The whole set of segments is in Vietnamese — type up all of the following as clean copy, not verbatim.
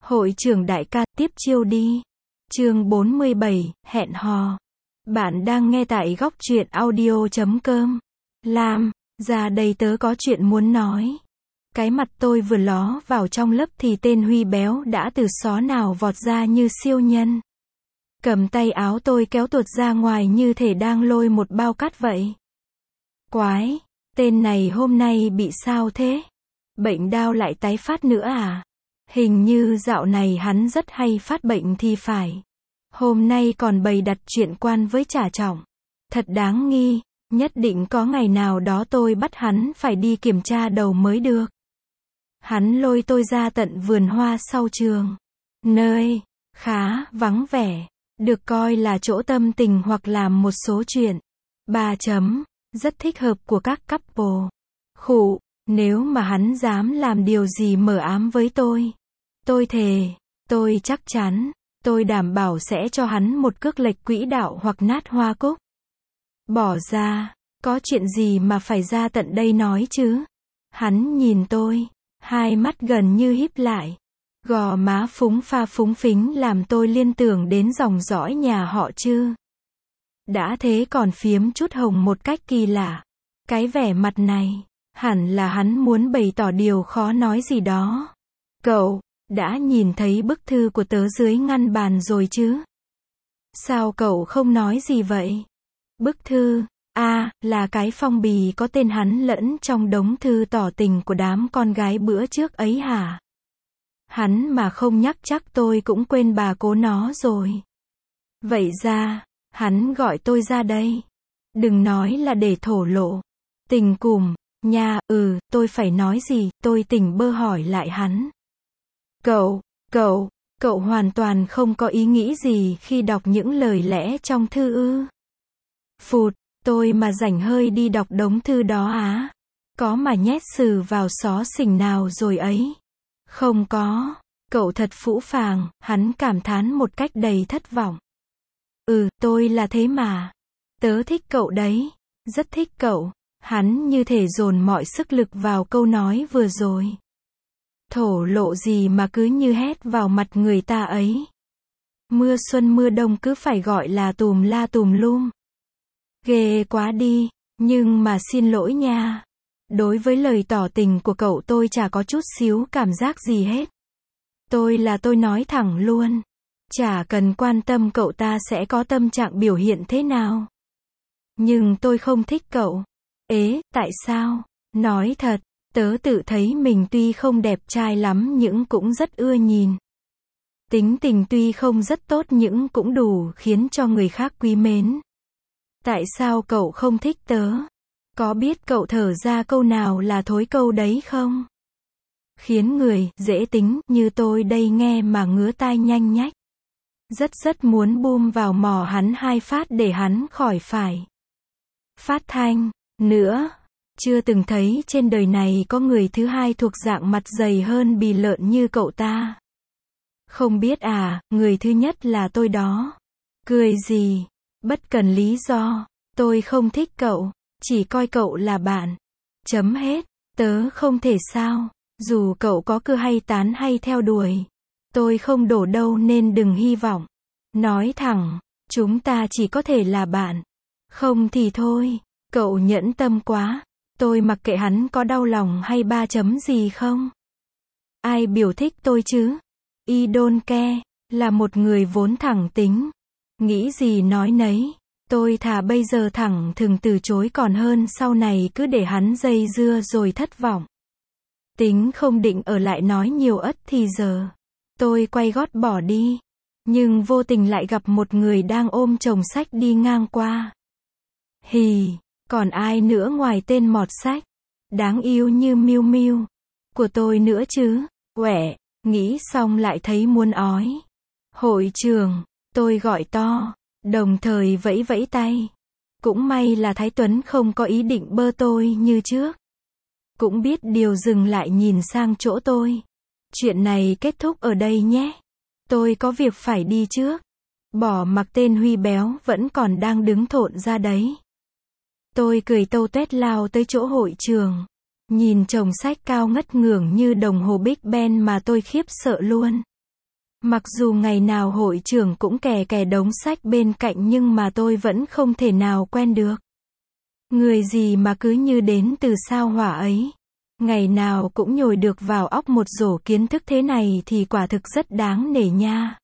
Hội trưởng đại ca, tiếp chiêu đi. Chương 47, hẹn hò. Bạn đang nghe tại góc truyện audio.com. Lam, ra đây tớ có chuyện muốn nói. Cái mặt tôi vừa ló vào trong lớp thì tên Huy béo đã từ xó nào vọt ra như siêu nhân. Cầm tay áo tôi kéo tuột ra ngoài như thể đang lôi một bao cát vậy. Quái, tên này hôm nay bị sao thế? Bệnh đau lại tái phát nữa à? Hình như dạo này hắn rất hay phát bệnh thì phải. Hôm nay còn bày đặt chuyện quan với Trà Trọng. Thật đáng nghi, nhất định có ngày nào đó tôi bắt hắn phải đi kiểm tra đầu mới được. Hắn lôi tôi ra tận vườn hoa sau trường. Nơi khá vắng vẻ, được coi là chỗ tâm tình hoặc làm một số chuyện. 3 chấm, rất thích hợp của các couple. Khụ, nếu mà hắn dám làm điều gì mờ ám với tôi thề, tôi chắc chắn, tôi đảm bảo sẽ cho hắn một cước lệch quỹ đạo hoặc nát hoa cúc. Bỏ ra, có chuyện gì mà phải ra tận đây nói chứ? Hắn nhìn tôi, hai mắt gần như híp lại. Gò má phúng pha phúng phính làm tôi liên tưởng đến dòng dõi nhà họ Trư. Đã thế còn phiếm chút hồng một cách kỳ lạ. Cái vẻ mặt này, hẳn là hắn muốn bày tỏ điều khó nói gì đó. Cậu đã nhìn thấy bức thư của tớ dưới ngăn bàn rồi chứ? Sao cậu không nói gì vậy? Bức thư, là cái phong bì có tên hắn lẫn trong đống thư tỏ tình của đám con gái bữa trước ấy hả? Hắn mà không nhắc chắc tôi cũng quên bà cố nó rồi. Vậy ra, hắn gọi tôi ra đây. Đừng nói là để thổ lộ. Tình cùm, nha, tôi phải nói gì, tôi tỉnh bơ hỏi lại hắn. Cậu hoàn toàn không có ý nghĩ gì khi đọc những lời lẽ trong thư ư? Phụt, tôi mà rảnh hơi đi đọc đống thư đó á. Có mà nhét sừ vào xó xỉnh nào rồi ấy. Không có, cậu thật phũ phàng, hắn cảm thán một cách đầy thất vọng. Tôi là thế mà. Tớ thích cậu đấy, rất thích cậu. Hắn như thể dồn mọi sức lực vào câu nói vừa rồi. Thổ lộ gì mà cứ như hét vào mặt người ta ấy. Mưa xuân mưa đông cứ phải gọi là tùm la tùm lum. Ghê quá đi, nhưng mà xin lỗi nha. Đối với lời tỏ tình của cậu tôi chả có chút xíu cảm giác gì hết. Tôi nói thẳng luôn. Chả cần quan tâm cậu ta sẽ có tâm trạng biểu hiện thế nào. Nhưng tôi không thích cậu. Tại sao? Nói thật, tớ tự thấy mình tuy không đẹp trai lắm nhưng cũng rất ưa nhìn. Tính tình tuy không rất tốt nhưng cũng đủ khiến cho người khác quý mến. Tại sao cậu không thích tớ? Có biết cậu thở ra câu nào là thối câu đấy không? Khiến người dễ tính như tôi đây nghe mà ngứa tai nhanh nhách. Rất muốn bum vào mỏ hắn 2 phát để hắn khỏi phải phát thanh nữa. Chưa từng thấy trên đời này có người thứ hai thuộc dạng mặt dày hơn bì lợn như cậu ta. Không biết à, người thứ nhất là tôi đó. Cười gì? Bất cần lý do. Tôi không thích cậu, chỉ coi cậu là bạn. Chấm hết. Tớ không thể sao. Dù cậu có cứ hay tán hay theo đuổi. Tôi không đổ đâu nên đừng hy vọng. Nói thẳng, chúng ta chỉ có thể là bạn. Không thì thôi. Cậu nhẫn tâm quá. Tôi mặc kệ hắn có đau lòng hay 3 chấm gì không. Ai biểu thích tôi chứ? I don't care, là một người vốn thẳng tính. Nghĩ gì nói nấy. Tôi thà bây giờ thẳng thừng từ chối còn hơn sau này cứ để hắn dây dưa rồi thất vọng. Tính không định ở lại nói nhiều ất thì giờ. Tôi quay gót bỏ đi. Nhưng vô tình lại gặp một người đang ôm chồng sách đi ngang qua. Hì, còn ai nữa ngoài tên mọt sách đáng yêu như Miu Miu của tôi nữa chứ? Quẻ, nghĩ xong lại thấy muốn ói. Hội trưởng, tôi gọi to, đồng thời vẫy vẫy tay. Cũng may là Thái Tuấn không có ý định bơ tôi như trước. Cũng biết điều dừng lại nhìn sang chỗ tôi. Chuyện này kết thúc ở đây nhé. Tôi có việc phải đi trước. Bỏ mặc tên Huy béo vẫn còn đang đứng thộn ra đấy. Tôi cười tâu tuét lao tới chỗ hội trường. Nhìn chồng sách cao ngất ngưởng như đồng hồ Big Ben mà tôi khiếp sợ luôn. Mặc dù ngày nào hội trưởng cũng kè kè đống sách bên cạnh nhưng mà tôi vẫn không thể nào quen được. Người gì mà cứ như đến từ sao hỏa ấy. Ngày nào cũng nhồi được vào óc một rổ kiến thức thế này thì quả thực rất đáng nể nha.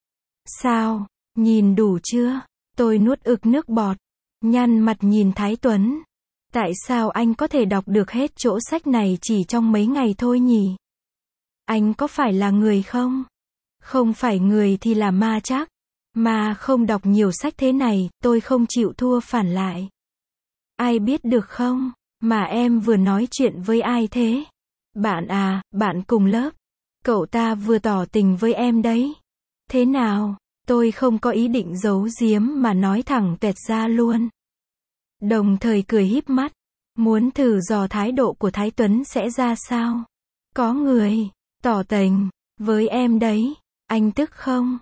Sao? Nhìn đủ chưa? Tôi nuốt ực nước bọt. Nhăn mặt nhìn Thái Tuấn. Tại sao anh có thể đọc được hết chỗ sách này chỉ trong mấy ngày thôi nhỉ? Anh có phải là người không? Không phải người thì là ma chắc. Ma không đọc nhiều sách thế này, tôi không chịu thua phản lại. Ai biết được không? Mà em vừa nói chuyện với ai thế? Bạn à, bạn cùng lớp. Cậu ta vừa tỏ tình với em đấy. Thế nào? Tôi không có ý định giấu giếm mà nói thẳng tuẹt ra luôn. Đồng thời cười híp mắt. Muốn thử dò thái độ của Thái Tuấn sẽ ra sao? Có người tỏ tình với em đấy. Anh tức không?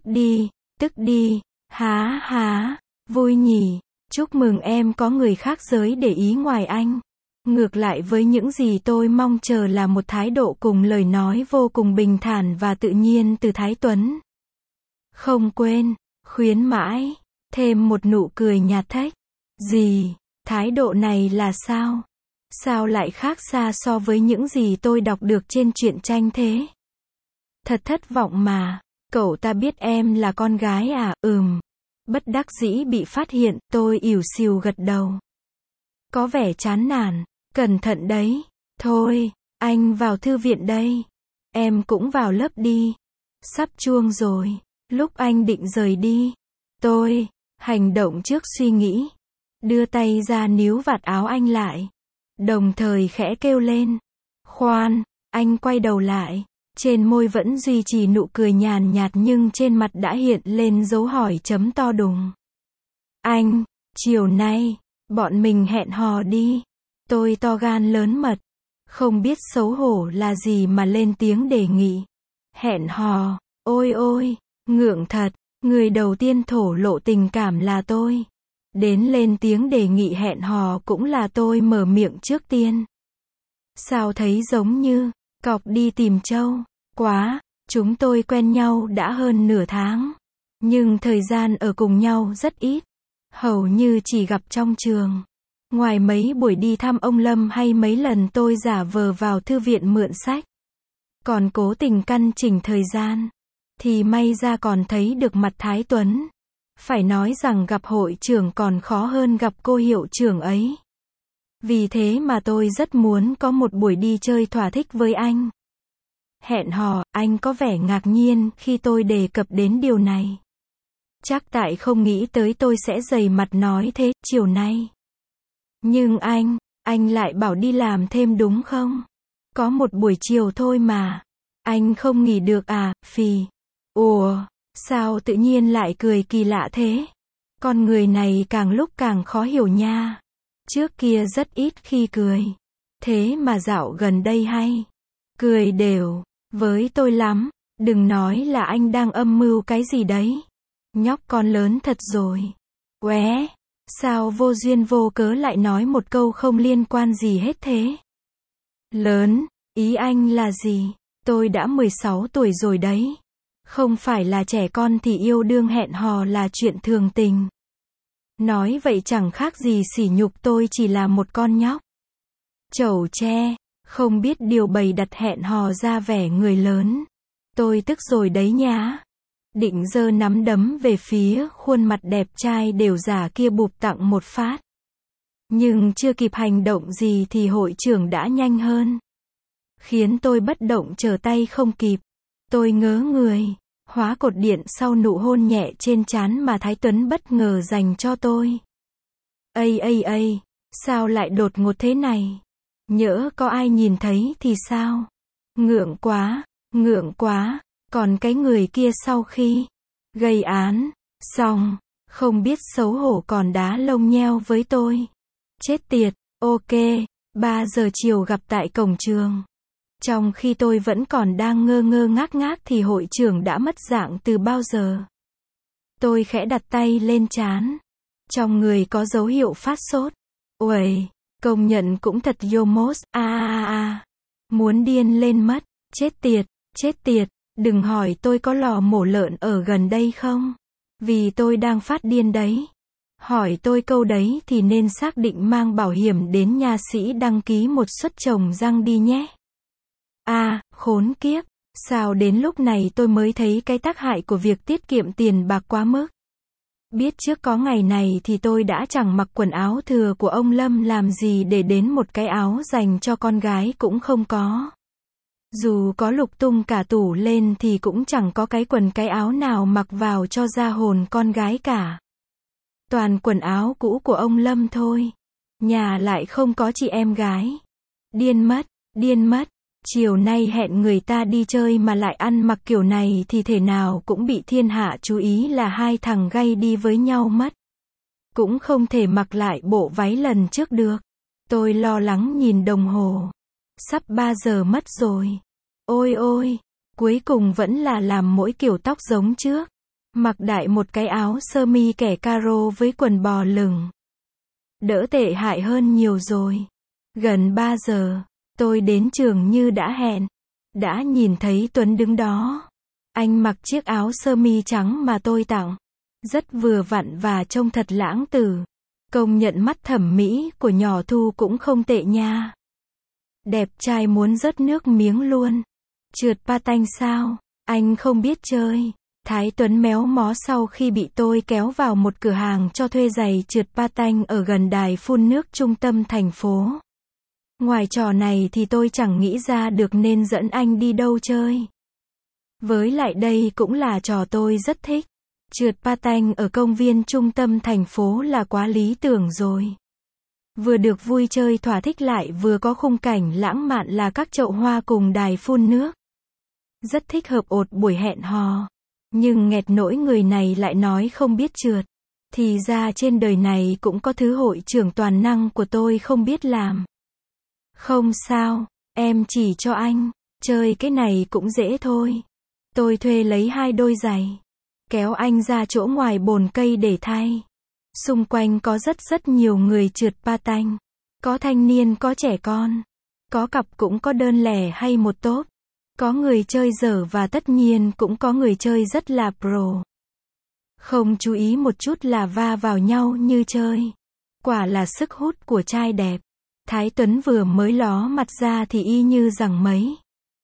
Tức đi. Há há, vui nhỉ. Chúc mừng em có người khác giới để ý ngoài anh. Ngược lại với những gì tôi mong chờ là một thái độ cùng lời nói vô cùng bình thản và tự nhiên từ Thái Tuấn. Không quên, khuyến mãi, thêm một nụ cười nhạt thách. Gì? Thái độ này là sao? Sao lại khác xa so với những gì tôi đọc được trên truyện tranh thế? Thật thất vọng mà. Cậu ta biết em là con gái à? Bất đắc dĩ bị phát hiện, tôi ỉu xìu gật đầu. Có vẻ chán nản. Cẩn thận đấy. Thôi, anh vào thư viện đây. Em cũng vào lớp đi. Sắp chuông rồi. Lúc anh định rời đi, tôi hành động trước suy nghĩ. Đưa tay ra níu vạt áo anh lại. Đồng thời khẽ kêu lên. Khoan, anh quay đầu lại. Trên môi vẫn duy trì nụ cười nhàn nhạt nhưng trên mặt đã hiện lên dấu hỏi chấm to đùng. Anh, chiều nay, bọn mình hẹn hò đi. Tôi to gan lớn mật. Không biết xấu hổ là gì mà lên tiếng đề nghị. Hẹn hò, ôi, ngượng thật. Người đầu tiên thổ lộ tình cảm là tôi. Đến lên tiếng đề nghị hẹn hò cũng là tôi mở miệng trước tiên. Sao thấy giống như cọc đi tìm trâu. Quá, chúng tôi quen nhau đã hơn nửa tháng. Nhưng thời gian ở cùng nhau rất ít. Hầu như chỉ gặp trong trường. Ngoài mấy buổi đi thăm ông Lâm hay mấy lần tôi giả vờ vào thư viện mượn sách. Còn cố tình căn chỉnh thời gian. Thì may ra còn thấy được mặt Thái Tuấn. Phải nói rằng gặp hội trưởng còn khó hơn gặp cô hiệu trưởng ấy. Vì thế mà tôi rất muốn có một buổi đi chơi thỏa thích với anh. Hẹn hò, anh có vẻ ngạc nhiên khi tôi đề cập đến điều này. Chắc tại không nghĩ tới tôi sẽ dày mặt nói thế, chiều nay. Nhưng anh lại bảo đi làm thêm đúng không? Có một buổi chiều thôi mà. Anh không nghỉ được à, phì. Ủa, sao tự nhiên lại cười kỳ lạ thế? Con người này càng lúc càng khó hiểu nha. Trước kia rất ít khi cười. Thế mà dạo gần đây hay. Cười đều. Với tôi lắm. Đừng nói là anh đang âm mưu cái gì đấy. Nhóc con lớn thật rồi. Ué, sao vô duyên vô cớ lại nói một câu không liên quan gì hết thế? Lớn, ý anh là gì? Tôi đã 16 tuổi rồi đấy. Không phải là trẻ con thì yêu đương hẹn hò là chuyện thường tình. Nói vậy chẳng khác gì sỉ nhục tôi chỉ là một con nhóc. Chẩu tre, không biết điều bày đặt hẹn hò ra vẻ người lớn. Tôi tức rồi đấy nhá. Định giơ nắm đấm về phía khuôn mặt đẹp trai đều giả kia bụp tặng một phát. Nhưng chưa kịp hành động gì thì hội trưởng đã nhanh hơn. Khiến tôi bất động trở tay không kịp. Tôi ngớ người. Hóa cột điện sau nụ hôn nhẹ trên trán mà Thái Tuấn bất ngờ dành cho tôi. Ây, sao lại đột ngột thế này? Nhỡ có ai nhìn thấy thì sao? Ngượng quá, còn cái người kia sau khi gây án xong, không biết xấu hổ còn đá lông nheo với tôi. Chết tiệt, ok, 3 giờ chiều gặp tại cổng trường. Trong khi tôi vẫn còn đang ngơ ngơ ngác thì hội trưởng đã mất dạng từ bao giờ. Tôi khẽ đặt tay lên trán. Trong người có dấu hiệu phát sốt. Uầy, công nhận cũng thật yomos, Muốn điên lên mất. Chết tiệt, Đừng hỏi tôi có lò mổ lợn ở gần đây không? Vì tôi đang phát điên đấy. Hỏi tôi câu đấy thì nên xác định mang bảo hiểm đến nha sĩ đăng ký một suất trồng răng đi nhé. À, khốn kiếp. Sao đến lúc này tôi mới thấy cái tác hại của việc tiết kiệm tiền bạc quá mức. Biết trước có ngày này thì tôi đã chẳng mặc quần áo thừa của ông Lâm làm gì để đến một cái áo dành cho con gái cũng không có. Dù có lục tung cả tủ lên thì cũng chẳng có cái quần cái áo nào mặc vào cho ra hồn con gái cả. Toàn quần áo cũ của ông Lâm thôi. Nhà lại không có chị em gái. Điên mất, điên mất. Chiều nay hẹn người ta đi chơi mà lại ăn mặc kiểu này thì thể nào cũng bị thiên hạ chú ý là hai thằng gay đi với nhau mất. Cũng không thể mặc lại bộ váy lần trước được. Tôi lo lắng nhìn đồng hồ. Sắp 3 giờ mất rồi. Ôi ôi, cuối cùng vẫn là làm mỗi kiểu tóc giống trước. Mặc đại một cái áo sơ mi kẻ caro với quần bò lửng. Đỡ tệ hại hơn nhiều rồi. Gần 3 giờ, tôi đến trường như đã hẹn. Đã nhìn thấy Tuấn đứng đó. Anh mặc chiếc áo sơ mi trắng mà tôi tặng. Rất vừa vặn và trông thật lãng tử. Công nhận mắt thẩm mỹ của nhỏ Thu cũng không tệ nha. Đẹp trai muốn rớt nước miếng luôn. Trượt patin sao? Anh không biết chơi. Thái Tuấn méo mó sau khi bị tôi kéo vào một cửa hàng cho thuê giày trượt patin ở gần đài phun nước trung tâm thành phố. Ngoài trò này thì tôi chẳng nghĩ ra được nên dẫn anh đi đâu chơi. Với lại đây cũng là trò tôi rất thích. Trượt patin ở công viên trung tâm thành phố là quá lý tưởng rồi. Vừa được vui chơi thỏa thích lại vừa có khung cảnh lãng mạn là các chậu hoa cùng đài phun nước. Rất thích hợp ột buổi hẹn hò. Nhưng nghẹt nỗi người này lại nói không biết trượt. Thì ra trên đời này cũng có thứ hội trưởng toàn năng của tôi không biết làm. Không sao, em chỉ cho anh. Chơi cái này cũng dễ thôi. Tôi thuê lấy 2 đôi giày. Kéo anh ra chỗ ngoài bồn cây để thay. Xung quanh có rất nhiều người trượt patin. Có thanh niên có trẻ con. Có cặp cũng có đơn lẻ hay một tốp. Có người chơi dở và tất nhiên cũng có người chơi rất là pro. Không chú ý một chút là va vào nhau như chơi. Quả là sức hút của trai đẹp. Thái Tuấn vừa mới ló mặt ra thì y như rằng mấy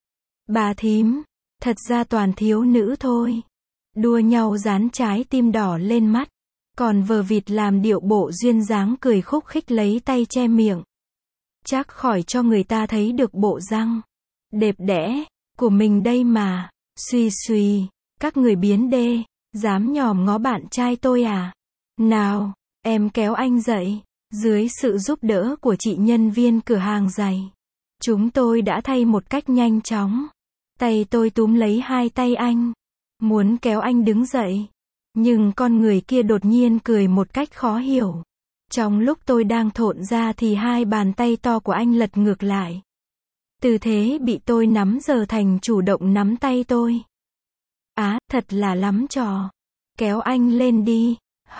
bà thím, thật ra toàn thiếu nữ thôi. Đua nhau dán trái tim đỏ lên mắt. Còn vờ vịt làm điệu bộ duyên dáng cười khúc khích lấy tay che miệng. Chắc khỏi cho người ta thấy được bộ răng đẹp đẽ của mình đây mà. Suy suy, các người biến đê, dám nhòm ngó bạn trai tôi à? Nào, em kéo anh dậy. Dưới sự giúp đỡ của chị nhân viên cửa hàng giày, chúng tôi đã thay một cách nhanh chóng. Tay tôi túm lấy 2 tay anh, muốn kéo anh đứng dậy. Nhưng con người kia đột nhiên cười một cách khó hiểu. Trong lúc tôi đang thộn ra thì 2 bàn tay to của anh lật ngược lại. Tư thế bị tôi nắm giờ thành chủ động nắm tay tôi. Á, thật là lắm trò. Kéo anh lên đi.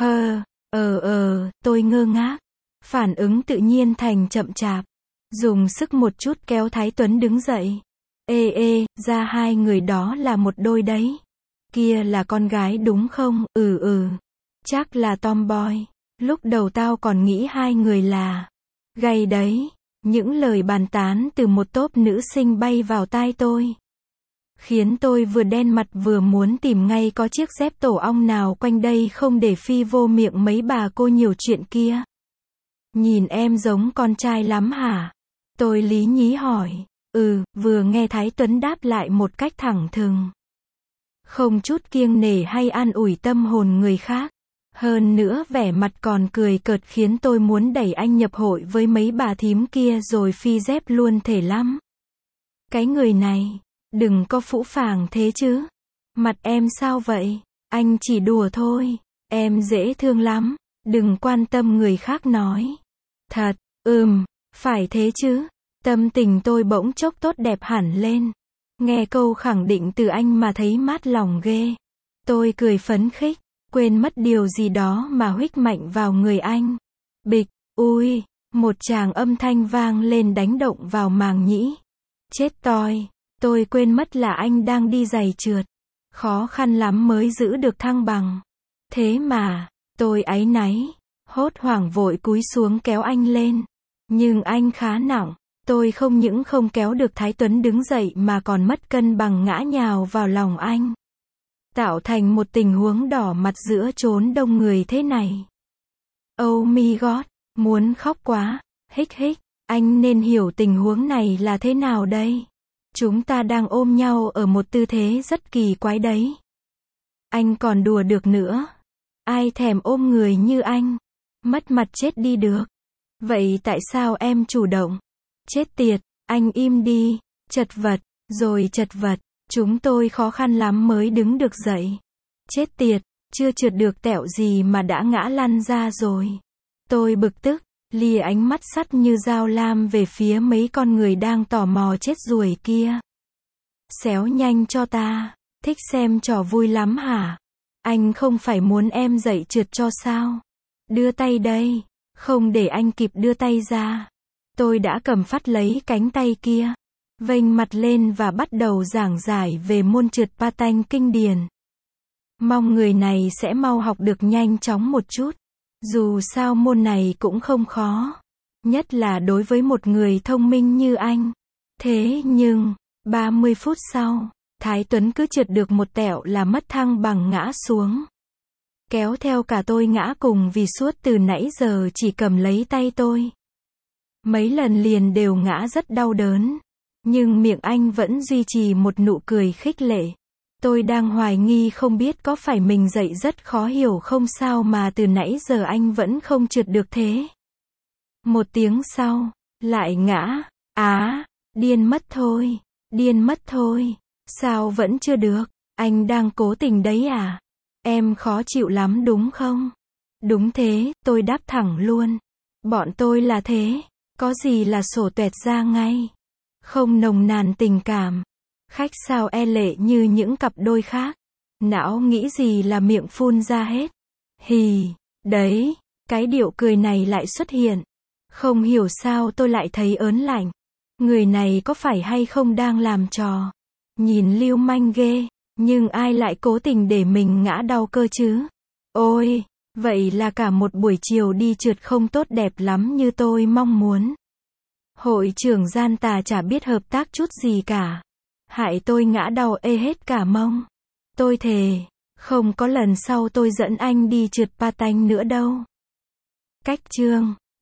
Tôi ngơ ngác. Phản ứng tự nhiên thành chậm chạp. Dùng sức một chút kéo Thái Tuấn đứng dậy. Ra 2 người đó là một đôi đấy. Kia là con gái đúng không? Chắc là tomboy. Lúc đầu tao còn nghĩ 2 người là gay đấy. Những lời bàn tán từ một tốp nữ sinh bay vào tai tôi. Khiến tôi vừa đen mặt vừa muốn tìm ngay có chiếc dép tổ ong nào quanh đây không để phi vô miệng mấy bà cô nhiều chuyện kia. Nhìn em giống con trai lắm hả? Tôi lý nhí hỏi. Vừa nghe Thái Tuấn đáp lại một cách thẳng thừng. Không chút kiêng nể hay an ủi tâm hồn người khác. Hơn nữa vẻ mặt còn cười cợt khiến tôi muốn đẩy anh nhập hội với mấy bà thím kia rồi phi dép luôn thể lắm. Cái người này, đừng có phũ phàng thế chứ. Mặt em sao vậy? Anh chỉ đùa thôi. Em dễ thương lắm. Đừng quan tâm người khác nói. Thật, phải thế chứ. Tâm tình tôi bỗng chốc tốt đẹp hẳn lên. Nghe câu khẳng định từ anh mà thấy mát lòng ghê. Tôi cười phấn khích, quên mất điều gì đó mà huých mạnh vào người anh. Bịch, ui, một tràng âm thanh vang lên đánh động vào màng nhĩ. Chết toi. Tôi quên mất là anh đang đi giày trượt. Khó khăn lắm mới giữ được thăng bằng. Thế mà, tôi áy náy, hốt hoảng vội cúi xuống kéo anh lên. Nhưng anh khá nặng. Tôi không những không kéo được Thái Tuấn đứng dậy mà còn mất cân bằng ngã nhào vào lòng anh. Tạo thành một tình huống đỏ mặt giữa chốn đông người thế này. Oh my god, muốn khóc quá. Hích hích, anh nên hiểu tình huống này là thế nào đây? Chúng ta đang ôm nhau ở một tư thế rất kỳ quái đấy. Anh còn đùa được nữa. Ai thèm ôm người như anh. Mất mặt chết đi được. Vậy tại sao em chủ động? Chết tiệt, anh im đi. Chật vật, rồi chật vật. Chúng tôi khó khăn lắm mới đứng được dậy. Chết tiệt, chưa trượt được tẹo gì mà đã ngã lăn ra rồi. Tôi bực tức, lìa ánh mắt sắt như dao lam về phía mấy con người đang tò mò chết ruồi kia. Xéo nhanh cho ta, thích xem trò vui lắm hả? Anh không phải muốn em dậy trượt cho sao? Đưa tay đây, không để anh kịp đưa tay ra. Tôi đã cầm phát lấy cánh tay kia, vênh mặt lên và bắt đầu giảng giải về môn trượt patin kinh điển. Mong người này sẽ mau học được nhanh chóng một chút. Dù sao môn này cũng không khó. Nhất là đối với một người thông minh như anh. Thế nhưng, 30 phút sau, Thái Tuấn cứ trượt được một tẹo là mất thăng bằng ngã xuống. Kéo theo cả tôi ngã cùng vì suốt từ nãy giờ chỉ cầm lấy tay tôi. Mấy lần liền đều ngã rất đau đớn. Nhưng miệng anh vẫn duy trì một nụ cười khích lệ. Tôi đang hoài nghi không biết có phải mình dậy rất khó hiểu không sao mà từ nãy giờ anh vẫn không trượt được thế. Một tiếng sau, lại ngã. Điên mất thôi. Điên mất thôi. Sao vẫn chưa được? Anh đang cố tình đấy à? Em khó chịu lắm đúng không? Đúng thế, tôi đáp thẳng luôn. Bọn tôi là thế. Có gì là sổ tuẹt ra ngay. Không nồng nàn tình cảm. Khách sao e lệ như những cặp đôi khác. Não nghĩ gì là miệng phun ra hết. Hì, đấy, cái điệu cười này lại xuất hiện. Không hiểu sao tôi lại thấy ớn lạnh. Người này có phải hay không đang làm trò. Nhìn lưu manh ghê, nhưng ai lại cố tình để mình ngã đau cơ chứ? Ôi, vậy là cả một buổi chiều đi trượt không tốt đẹp lắm như tôi mong muốn. Hội trưởng gian tà chả biết hợp tác chút gì cả. Hại tôi ngã đau ê hết cả mông. Tôi thề, không có lần sau tôi dẫn anh đi trượt patin nữa đâu. Cách chương